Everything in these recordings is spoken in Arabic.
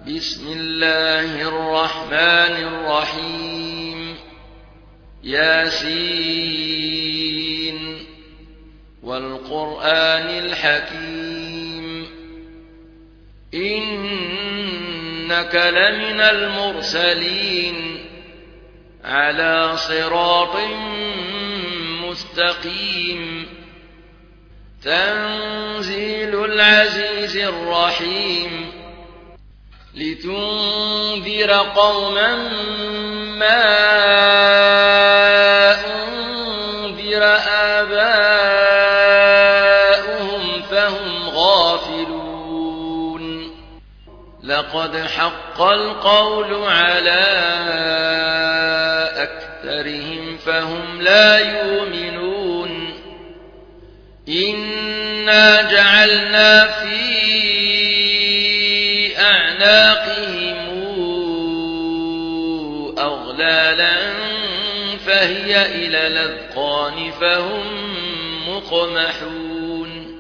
بسم الله الرحمن الرحيم ياسين والقرآن الحكيم إنك لمن المرسلين على صراط مستقيم تنزيل العزيز الرحيم لتنذر قوما ما أنذر آباؤهم فهم غافلون لقد حق القول على أكثرهم فهم لا يؤمنون إنا جعلنا في أعناقهم أغلالا فهي إلى الأذقان فهم مقمحون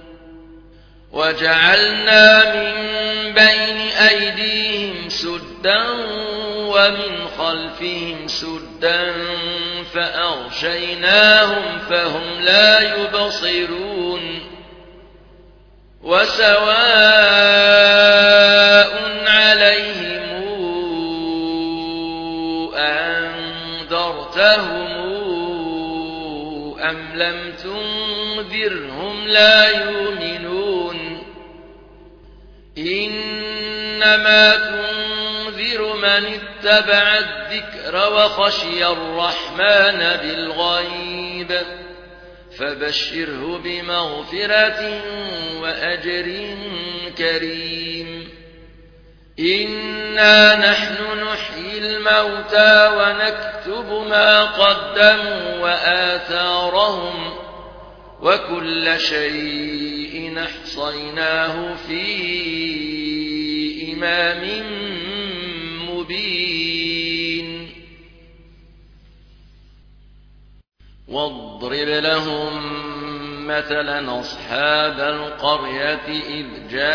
وجعلنا من بين أيديهم سدا ومن خلفهم سدا فأغشيناهم فهم لا يبصرون وسواء عليهم أنذرتهم أم لم تنذرهم لا يؤمنون إنما تنذر من اتبع الذكر وخشي الرحمن بالغيب فبشره بمغفرة وأجر كريم إنا نحن نحيي الموتى ونكتب ما قدموا وآثارهم وكل شيء أحصيناه في إمام مبين واضرب لهم مثلا أصحاب القرية إذ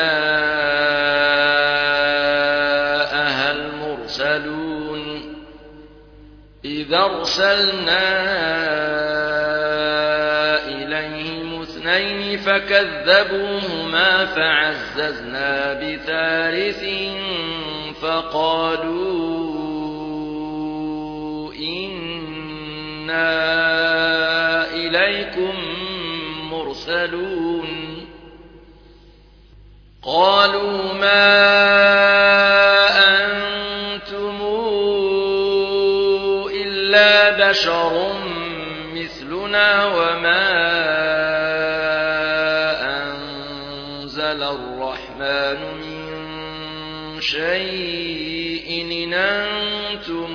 جاءها المرسلون إذ أرسلنا إليهم اثنين فكذبوهما فعززنا بثالث فقالوا إنا إليكم مرسلون قالوا ما أنتم إلا بشر مثلنا وما أنزل الرحمن من شيء إن أنتم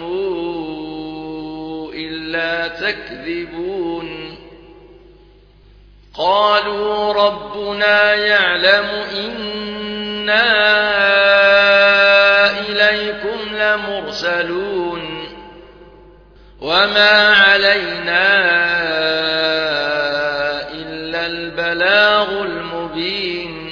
إلا تكذبون قالوا ربنا يعلم إنا إليكم لمرسلون وما علينا إلا البلاغ المبين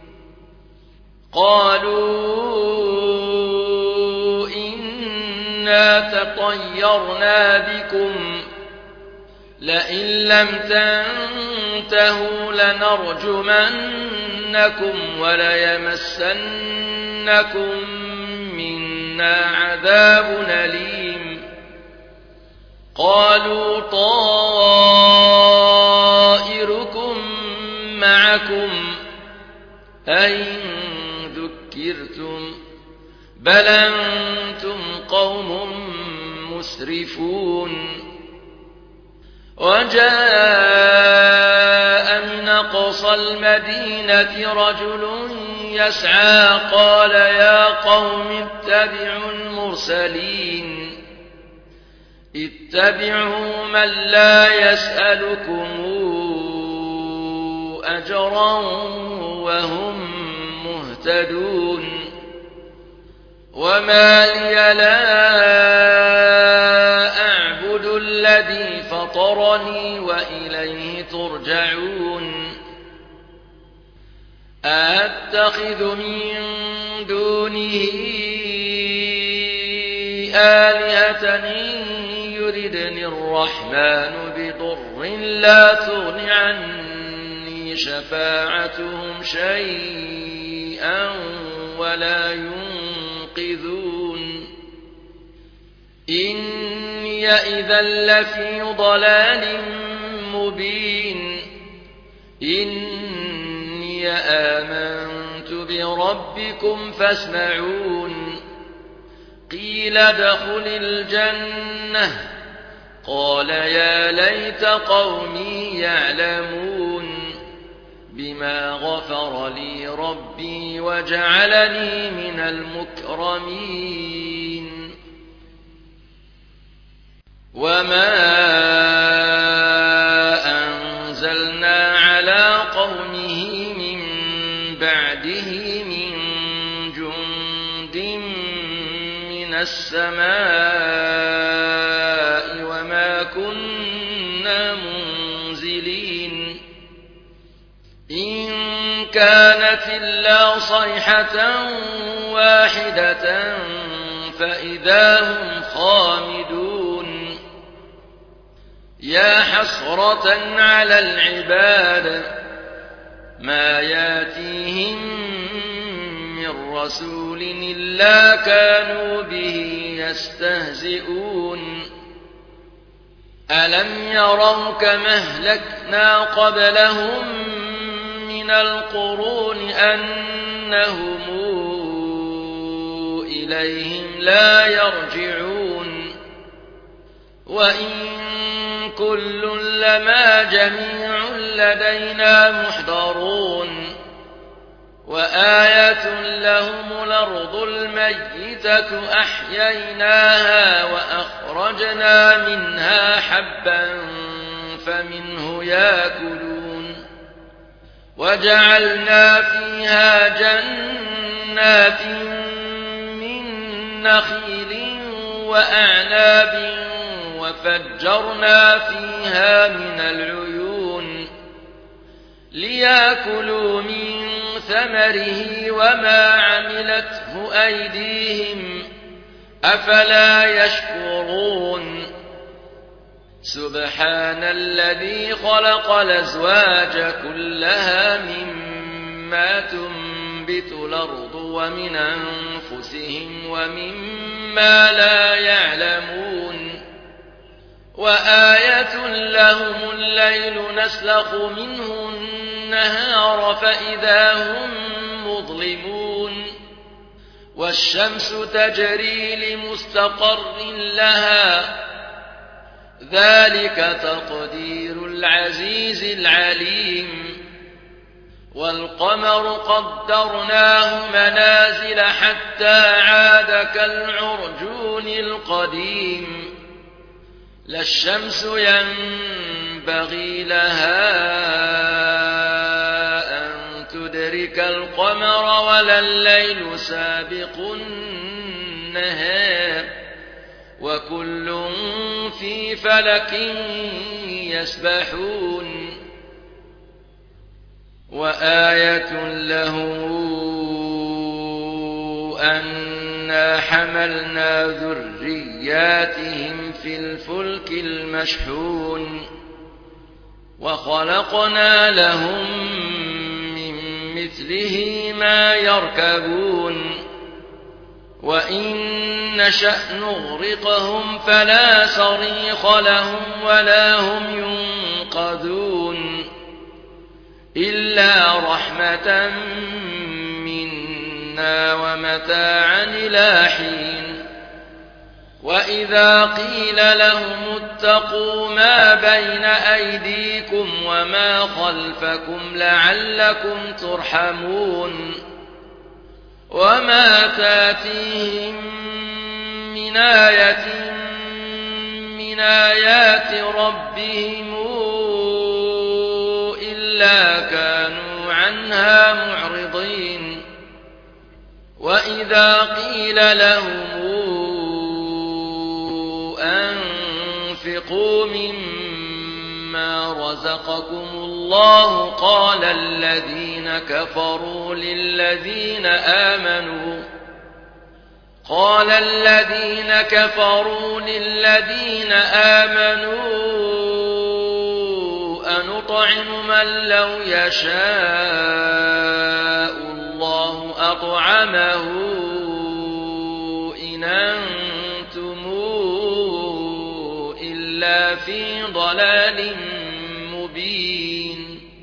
قالوا إنا تطيرنا بكم لئن لم تنتهوا لنرجمنكم وليمسنكم منا عذاب أليم قالوا طائركم معكم أئن ذكرتم بل أنتم قوم مسرفون وجاء من أقصى المدينة رجل يسعى قال يا قوم اتبعوا المرسلين اتبعوا من لا يسألكم أجرا وهم مهتدون وما لي لا أعبد الذي فطرني وإليه ترجعون أتخذ من دونه آلهة إن يردني الرحمن بضر لا تغن عني شفاعتهم شيئا ولا ينقذون إني إذا لفي ضلال مبين إني آمنت بربكم فاسمعون قيل ادخل الجنة قال يا ليت قومي يعلمون بما غفر لي ربي وجعلني من المكرمين وما أنزلنا على قومه من بعده من جند من السماء وما كنا منزلين إن كانت إلا صيحة واحدة فإذا هم خامدون يا حسرة على العباد ما ياتيهم من رسول إلا كانوا به يستهزئون ألم يروا كما أهلكنا قبلهم من القرون أنهم إليهم لا يرجعون وإن كل لما جميع لدينا محضرون وآية لهم الأرض الميتة أحييناها وأخرجنا منها حبا فمنه يأكلون وجعلنا فيها جنات من نخيل وأعناب وفجرنا فيها من العيون ليأكلوا من ثمره وما عملته أيديهم أفلا يشكرون سبحان الذي خلق الأزواج كلها مما تنبت الأرض ومن أنفسهم ومما لا يعلمون وآية لهم الليل نسلخ منه النهار فإذا هم مظلمون والشمس تجري لمستقر لها ذلك تقدير العزيز العليم والقمر قدرناه منازل حتى عاد كالعرجون القديم لا الشمس ينبغي لها أن تدرك القمر ولا الليل سابق النهار وكل في فلك يسبحون وآية لهم أنا حملنا ذرياتهم في الفلك المشحون وخلقنا لهم من مثله ما يركبون وإن نشأ نغرقهم فلا صريخ لهم ولا هم ينقذون إلا رحمة منا ومتاعا إلى حين وإذا قيل لهم اتقوا ما بين أيديكم وما خلفكم لعلكم ترحمون وما تاتيهم من آية من آيات ربهم إلا كانوا عنها معرضين وإذا قيل لهم أنفقوا مما رزقكم الله قال الذين كفروا قال الذين كفروا للذين آمنوا أنطعم من لو يشاء الله أطعمه إن أنتم إلا في ضلال مبين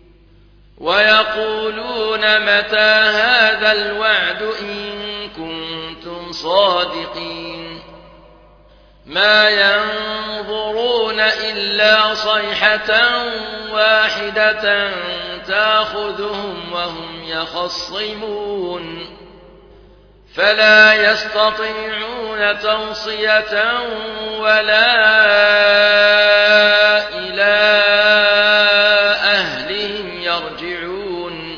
ويقولون متى هذا الوعد إن كنتم صادقين ما ينظرون إلا صيحة واحدة تأخذهم وهم يخصمون فلا يستطيعون توصية ولا إلى أهلهم يرجعون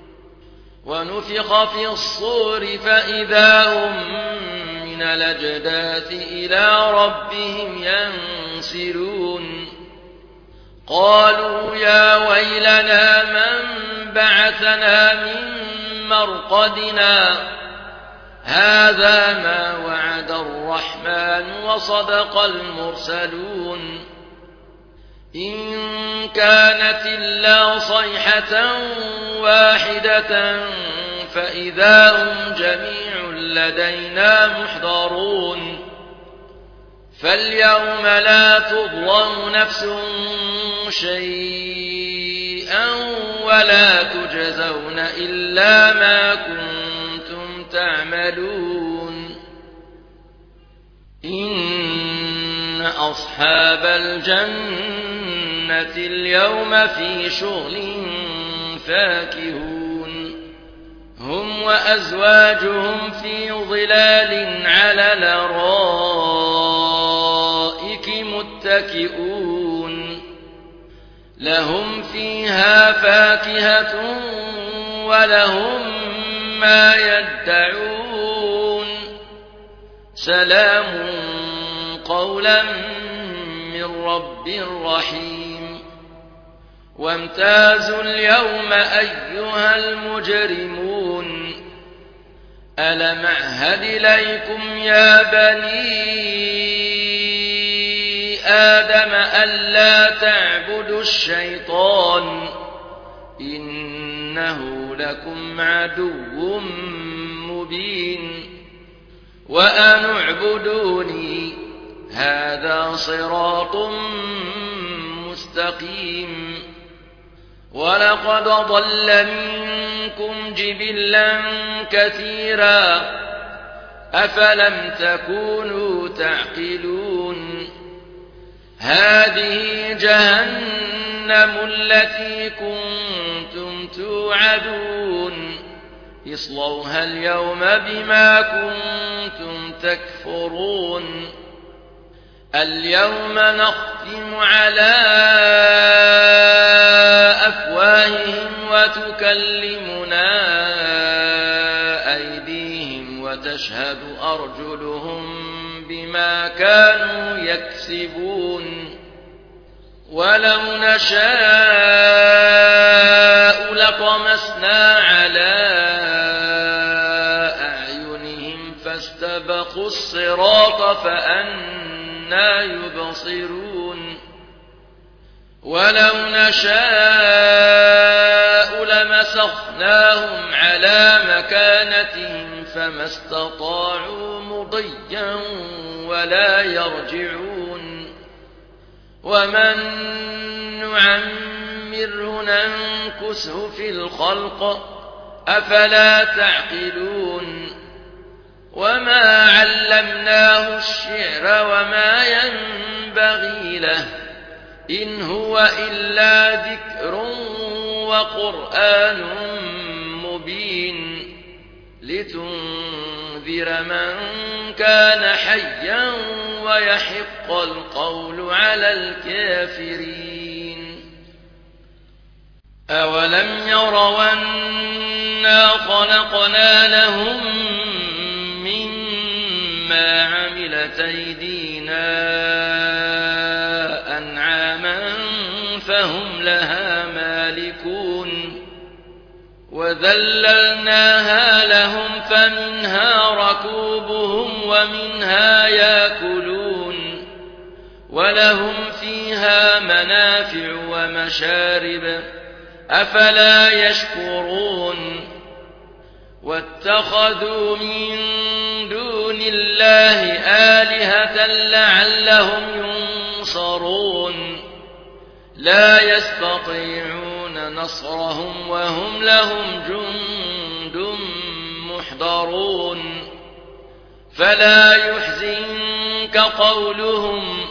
ونفخ في الصور فإذا هم من الأجداث إلى ربهم ينسلون قالوا يا ويلنا من بعثنا من مرقدنا هذا ما وعد الرحمن وصدق المرسلون إن كانت إلا صيحة واحدة فإذا هم جميع لدينا محضرون فاليوم لا تظلم نفس شيئا ولا تجزون إلا ما كنتم تعملون إن أصحاب الجنة اليوم في شغل فاكهون هم وأزواجهم في ظلال على الأرائك متكئون لهم فيها فاكهة ولهم ما يدعون سلام قولا من رب رحيم وامتازوا اليوم أيها المجرمون ألم أعهد إليكم يا بني آدم ألا تعبدوا الشيطان إنه لكم عدو مبين وأن اعبدوني هذا صراط مستقيم ولقد ضل منكم جبلا كثيرا أفلم تكونوا تعقلون هذه جهنم التي كنتم توعدون اصلوها اليوم بما كنتم تكفرون اليوم نختم على أفواههم وتكلمنا أيديهم وتشهد أرجلهم بما كانوا يكسبون ولو نشاء لطمسنا على أعينهم فاستبقوا الصراط فأنى يبصرون ولو نشاء لمسخناهم على مكانتهم فما استطاعوا مضيا ولا يرجعون ومن نعمره ننكسه في الخلق أفلا تعقلون وما علمناه الشعر وما ينبغي له إن هو إلا ذكر وقرآن مبين لتنذر من كان حيا ويحق القول على الكافرين أولم يروا أنا خلقنا لهم مما عملت أيدينا أنعاما فهم لها مالكون وذللناها لهم فمنها ركوبهم قلوبهم ومنها يأكلون ولهم فيها منافع ومشارب أفلا يشكرون واتخذوا من دون الله آلهة لعلهم ينصرون لا يستطيعون نصرهم وهم لهم جند محضرون فلا يحزنك قولهم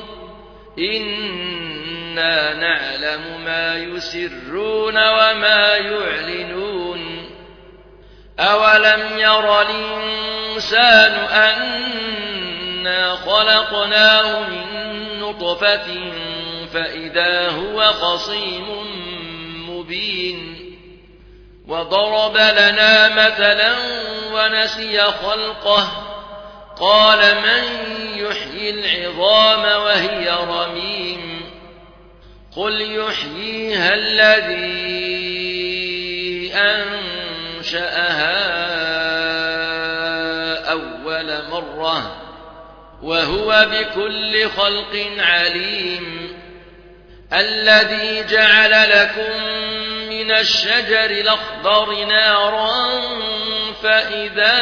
إنا نعلم ما يسرون وما يعلنون أولم ير الإنسان أنا خلقناه من نطفة فإذا هو خصيم مبين وضرب لنا مثلا ونسي خلقه قال من يحيي العظام وهي رميم قل يحييها الذي أنشأها أول مرة وهو بكل خلق عليم الذي جعل لكم من الشجر الأخضر نارا فإذا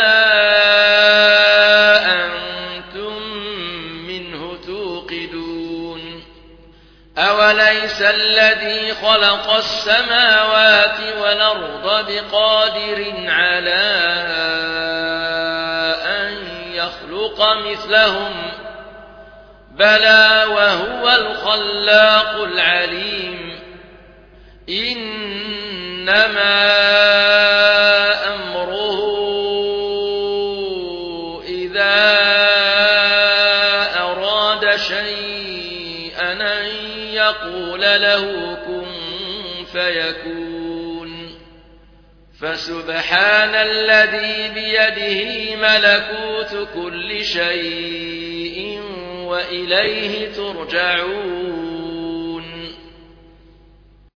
أنتم منه توقدون أوليس الذي خلق السماوات والأرض بقادر على أن يخلق مثلهم بلى وهو الخلاق العليم إنما أمره إذا أراد شيئا أن يقول له كن فيكون فسبحان الذي بيده ملكوت كل شيء وإليه ترجعون